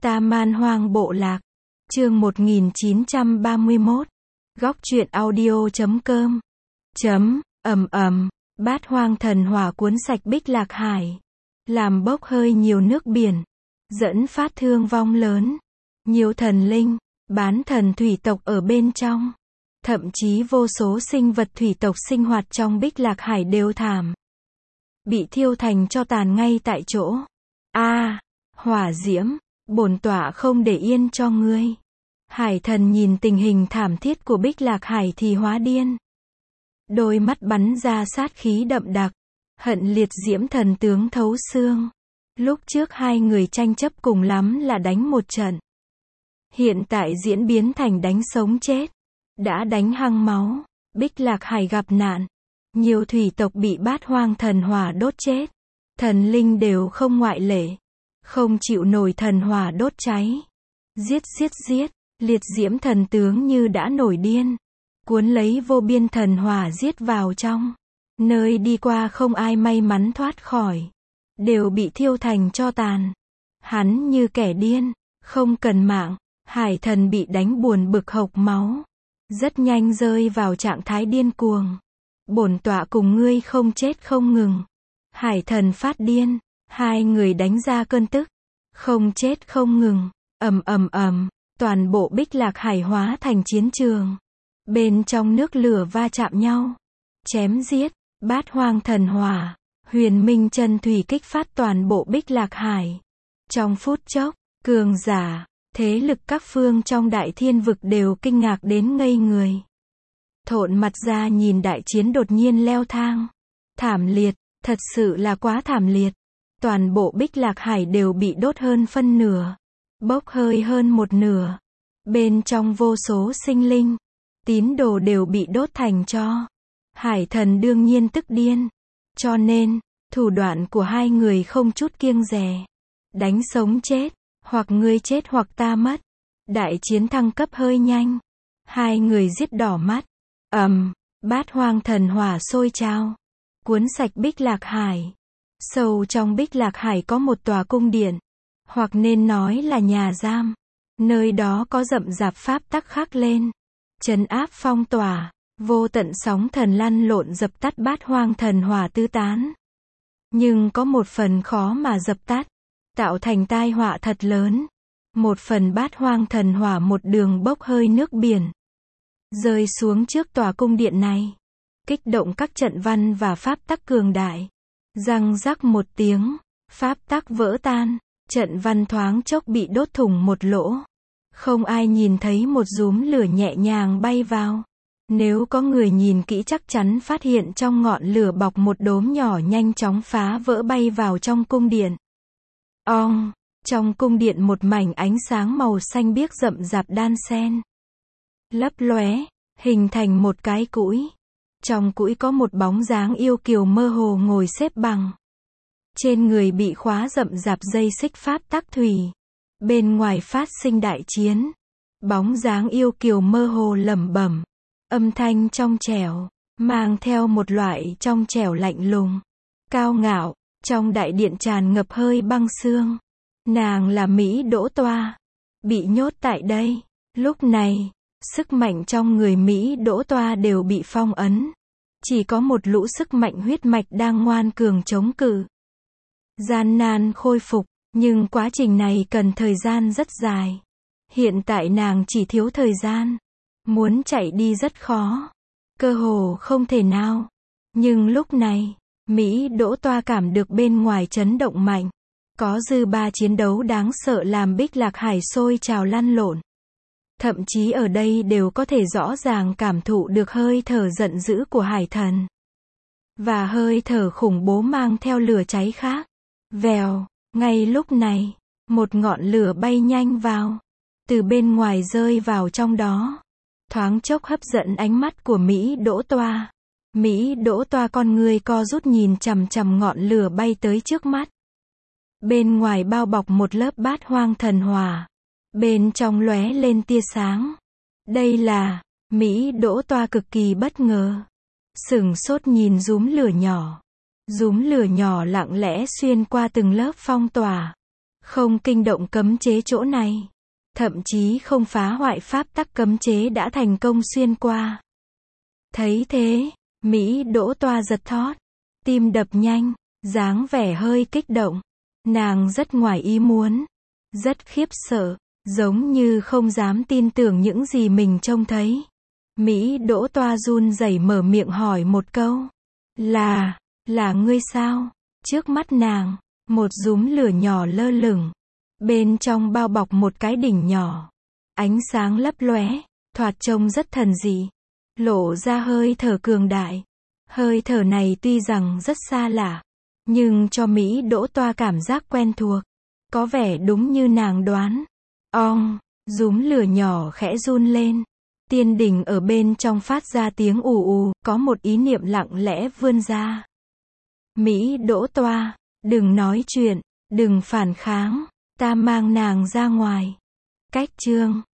Ta Man Hoang Bộ Lạc. Chương 1931. Góc truyện audio.com. Bát hoang thần hỏa cuốn sạch Bích Lạc Hải, làm bốc hơi nhiều nước biển, dẫn phát thương vong lớn. Nhiều thần linh, bán thần thủy tộc ở bên trong. Thậm chí vô số sinh vật thủy tộc sinh hoạt trong Bích Lạc Hải đều thảm bị thiêu thành tro tàn ngay tại chỗ. Hỏa diễm, bổn tọa không để yên cho ngươi. Hải thần nhìn tình hình thảm thiết của Bích Lạc Hải thì hóa điên. Đôi mắt bắn ra sát khí đậm đặc, hận liệt diễm thần tướng thấu xương. Lúc trước hai người tranh chấp cùng lắm là đánh một trận. Hiện tại diễn biến thành đánh sống chết. Đã đánh hăng máu, Bích Lạc Hải gặp nạn. Nhiều thủy tộc bị bát hoang thần hỏa đốt chết. Thần linh đều không ngoại lệ. Không chịu nổi thần hỏa đốt cháy. Giết, liệt diễm thần tướng như đã nổi điên. Cuốn lấy vô biên thần hỏa giết vào trong. Nơi đi qua không ai may mắn thoát khỏi. Đều bị thiêu thành tro tàn. Hắn như kẻ điên, không cần mạng. Hải thần bị đánh buồn bực hộc máu. Rất nhanh rơi vào trạng thái điên cuồng. Bổn tọa cùng ngươi không chết không ngừng. Hải thần phát điên. Hai người đánh ra cơn tức. Không chết không ngừng. Toàn bộ Bích Lạc Hải hóa thành chiến trường. Bên trong nước lửa va chạm nhau. Chém giết. Bát hoang thần hỏa, huyền minh chân thủy kích phát toàn bộ Bích Lạc Hải. Trong phút chốc, cường giả, thế lực các phương trong đại thiên vực đều kinh ngạc đến ngây người. Thộn mặt ra nhìn đại chiến đột nhiên leo thang. Thảm liệt, thật sự là quá thảm liệt. Toàn bộ Bích Lạc Hải đều bị đốt hơn phân nửa. Bốc hơi hơn một nửa. Bên trong vô số sinh linh, tín đồ đều bị đốt thành tro. Hải thần đương nhiên tức điên. Cho nên, thủ đoạn của hai người không chút kiêng dè. Đánh sống chết, hoặc ngươi chết hoặc ta mất. Đại chiến thăng cấp hơi nhanh. Hai người giết đỏ mắt. Bát hoang thần hỏa sôi trào. Cuốn sạch Bích Lạc Hải. Sâu trong Bích Lạc Hải có một tòa cung điện. Hoặc nên nói là nhà giam. Nơi đó có rậm rạp pháp tắc khắc lên. Trấn áp phong tỏa. Vô tận sóng thần lăn lộn dập tắt bát hoang thần hỏa tứ tán. Nhưng có một phần khó mà dập tắt. Tạo thành tai họa thật lớn. Một phần bát hoang thần hỏa một đường bốc hơi nước biển. Rơi xuống trước tòa cung điện này. Kích động các trận văn và pháp tắc cường đại. Răng rắc một tiếng. Pháp tắc vỡ tan. Trận văn thoáng chốc bị đốt thủng một lỗ. Không ai nhìn thấy một dúm lửa nhẹ nhàng bay vào. Nếu có người nhìn kỹ chắc chắn phát hiện trong ngọn lửa bọc một đốm nhỏ nhanh chóng phá vỡ bay vào trong cung điện. Trong cung điện một mảnh ánh sáng màu xanh biếc rậm rạp đan xen. Lấp lóe, hình thành một cái cũi. Trong cũi có một bóng dáng yêu kiều mơ hồ ngồi xếp bằng. Trên người bị khóa rậm rạp dây xích pháp tắc thủy. Bên ngoài phát sinh đại chiến. Bóng dáng yêu kiều mơ hồ lẩm bẩm. Âm thanh trong trẻo, mang theo một loại trong trẻo lạnh lùng, cao ngạo, trong đại điện tràn ngập hơi băng xương. Nàng là Mỹ Đỗ Toa, bị nhốt tại đây. Lúc này, sức mạnh trong người Mỹ Đỗ Toa đều bị phong ấn. Chỉ có một lũ sức mạnh huyết mạch đang ngoan cường chống cự. Gian nan khôi phục, nhưng quá trình này cần thời gian rất dài. Hiện tại nàng chỉ thiếu thời gian. Muốn chạy đi rất khó. Cơ hồ không thể nào. Nhưng lúc này, Mỹ Đỗ Toa cảm được bên ngoài chấn động mạnh. Có dư ba chiến đấu đáng sợ làm Bích Lạc Hải sôi trào lăn lộn. Thậm chí ở đây đều có thể rõ ràng cảm thụ được hơi thở giận dữ của hải thần. Và hơi thở khủng bố mang theo lửa cháy khác. Vèo, ngay lúc này, một ngọn lửa bay nhanh vào. Từ bên ngoài rơi vào trong đó. Thoáng chốc hấp dẫn ánh mắt của Mỹ Đỗ Toa. Mỹ Đỗ Toa con người co rút nhìn chằm chằm ngọn lửa bay tới trước mắt. Bên ngoài bao bọc một lớp bát hoang thần hỏa. Bên trong lóe lên tia sáng. Đây là, Mỹ Đỗ Toa cực kỳ bất ngờ. Sửng sốt nhìn dúm lửa nhỏ. Dúm lửa nhỏ lặng lẽ xuyên qua từng lớp phong tỏa. Không kinh động cấm chế chỗ này. Thậm chí không phá hoại pháp tắc cấm chế đã thành công xuyên qua. Thấy thế, Mỹ Đỗ Toa giật thót. Tim đập nhanh, dáng vẻ hơi kích động. Nàng rất ngoài ý muốn. Rất khiếp sợ, giống như không dám tin tưởng những gì mình trông thấy. Mỹ Đỗ Toa run rẩy mở miệng hỏi một câu. Là ngươi sao? Trước mắt nàng, một dúm lửa nhỏ lơ lửng. Bên trong bao bọc một cái đỉnh nhỏ. Ánh sáng lấp lóe, thoạt trông rất thần dị. Lộ ra hơi thở cường đại. Hơi thở này tuy rằng rất xa lạ, nhưng cho Mỹ Đỗ Toa cảm giác quen thuộc. Có vẻ đúng như nàng đoán. Dúm lửa nhỏ khẽ run lên. Tiên đỉnh ở bên trong phát ra tiếng ù ù, có một ý niệm lặng lẽ vươn ra. Mỹ Đỗ Toa, đừng nói chuyện, đừng phản kháng, ta mang nàng ra ngoài. Cách chương